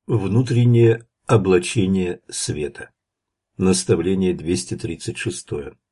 Внутреннее облачение света. Наставление 236.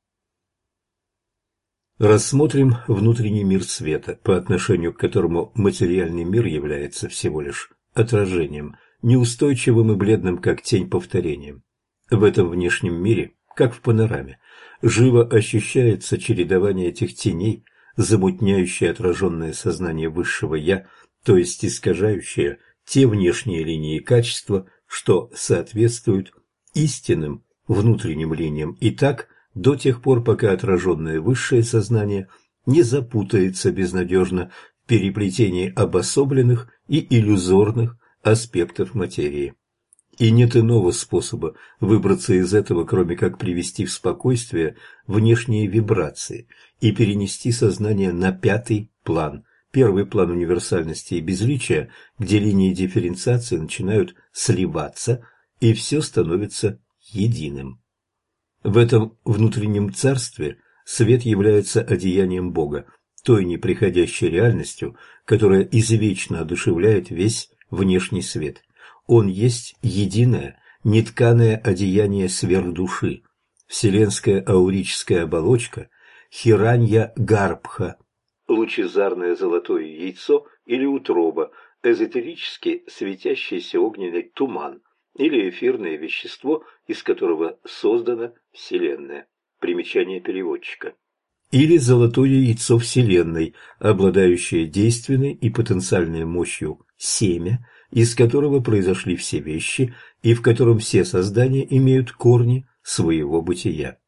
Рассмотрим внутренний мир света, по отношению к которому материальный мир является всего лишь отражением, неустойчивым и бледным, как тень, повторением. В этом внешнем мире, как в панораме, живо ощущается чередование этих теней, замутняющее отраженное сознание высшего «я», то есть искажающее те внешние линии качества, что соответствуют истинным внутренним линиям, и так до тех пор, пока отраженное высшее сознание не запутается безнадежно в переплетении обособленных и иллюзорных аспектов материи. И нет иного способа выбраться из этого, кроме как привести в спокойствие внешние вибрации и перенести сознание на пятый план, первый план универсальности и безличия, где линии дифференциации начинают сливаться, и все становится единым. В этом внутреннем царстве свет является одеянием Бога, той неприходящей реальностью, которая извечно одушевляет весь внешний свет. Он есть единое, нетканое одеяние сверхдуши, вселенская аурическая оболочка Хиранья-Гарбха, лучезарное золотое яйцо или утроба, эзотерически светящийся огненный туман или эфирное вещество, из которого создана Вселенная. Примечание переводчика. Или золотое яйцо Вселенной, обладающее действенной и потенциальной мощью семя, из которого произошли все вещи и в котором все создания имеют корни своего бытия.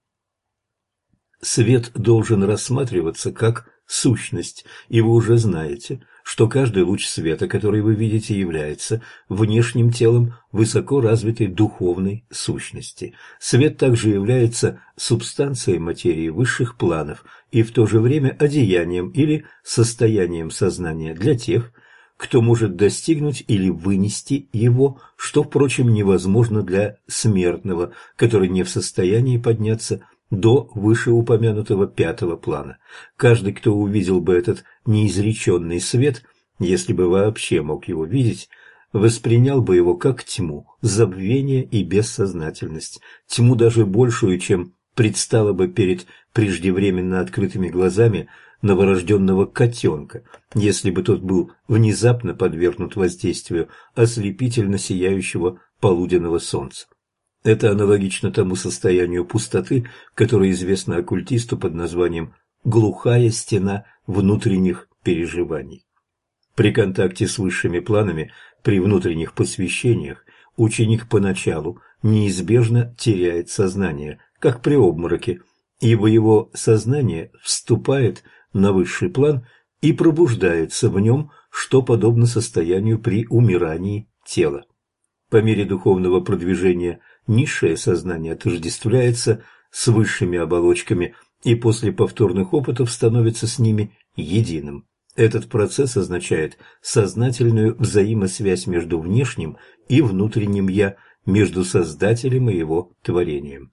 Свет должен рассматриваться как сущность, и вы уже знаете, что каждый луч света, который вы видите, является внешним телом высоко развитой духовной сущности. Свет также является субстанцией материи высших планов и в то же время одеянием или состоянием сознания для тех, кто может достигнуть или вынести его, что, впрочем, невозможно для смертного, который не в состоянии подняться до вышеупомянутого пятого плана. Каждый, кто увидел бы этот неизреченный свет, если бы вообще мог его видеть, воспринял бы его как тьму, забвение и бессознательность, тьму даже большую, чем предстала бы перед преждевременно открытыми глазами новорожденного котенка, если бы тот был внезапно подвергнут воздействию ослепительно сияющего полуденного солнца. Это аналогично тому состоянию пустоты, которое известно оккультисту под названием «глухая стена внутренних переживаний». При контакте с высшими планами, при внутренних посвящениях, ученик поначалу неизбежно теряет сознание, как при обмороке, ибо его сознание вступает на высший план и пробуждается в нем, что подобно состоянию при умирании тела. По мере духовного продвижения низшее сознание отождествляется с высшими оболочками и после повторных опытов становится с ними единым. Этот процесс означает сознательную взаимосвязь между внешним и внутренним «я», между Создателем и его творением.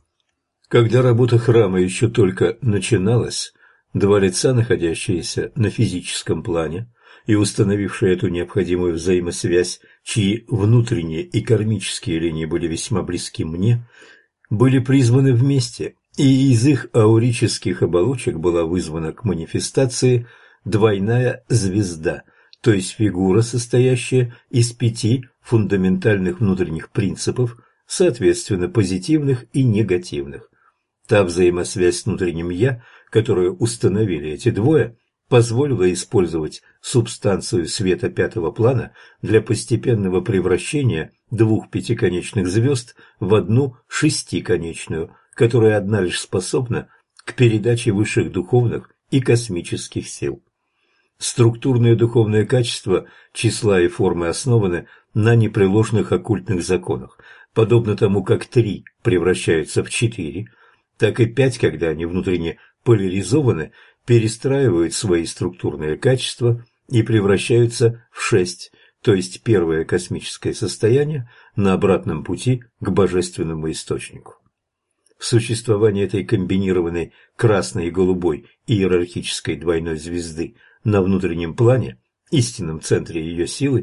Когда работа храма еще только начиналась, два лица, находящиеся на физическом плане и установившие эту необходимую взаимосвязь, чьи внутренние и кармические линии были весьма близки мне, были призваны вместе, и из их аурических оболочек была вызвана к манифестации двойная звезда, то есть фигура, состоящая из 5 фундаментальных внутренних принципов, соответственно позитивных и негативных. Та взаимосвязь с внутренним «я», которую установили эти двое, позволила использовать субстанцию света пятого плана для постепенного превращения 2 пятиконечных звезд в одну шестиконечную, которая одна лишь способна к передаче высших духовных и космических сил. Структурные духовные качества числа и формы основаны на непреложных оккультных законах, подобно тому, как 3 превращаются в 4, так и 5, когда они внутренне поляризованы, перестраивают свои структурные качества и превращаются в 6, то есть первое космическое состояние на обратном пути к божественному источнику. В существовании этой комбинированной красной и голубой иерархической двойной звезды на внутреннем плане, истинном центре ее силы,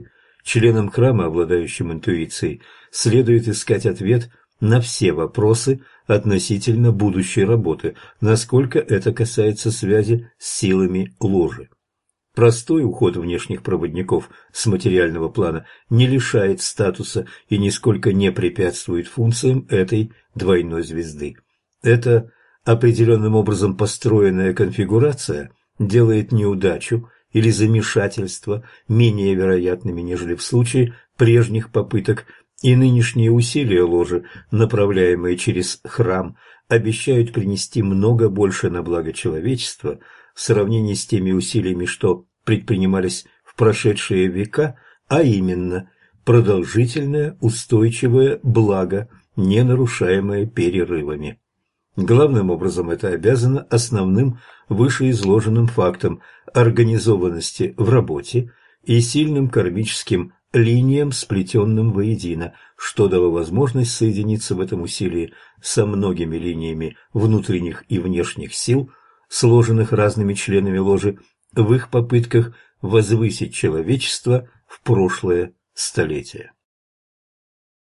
Членам храма, обладающим интуицией, следует искать ответ на все вопросы относительно будущей работы, насколько это касается связи с силами ложи. Простой уход внешних проводников с материального плана не лишает статуса и нисколько не препятствует функциям этой двойной звезды. Эта определенным образом построенная конфигурация делает неудачу или замешательство менее вероятными, нежели в случае прежних попыток, и нынешние усилия ложи, направляемые через храм, обещают принести много больше на благо человечества в сравнении с теми усилиями, что предпринимались в прошедшие века, а именно продолжительное устойчивое благо, не нарушаемое перерывами. Главным образом это обязано основным вышеизложенным фактам организованности в работе и сильным кармическим линиям, сплетенным воедино, что дало возможность соединиться в этом усилии со многими линиями внутренних и внешних сил, сложенных разными членами ложи в их попытках возвысить человечество в прошлое столетие.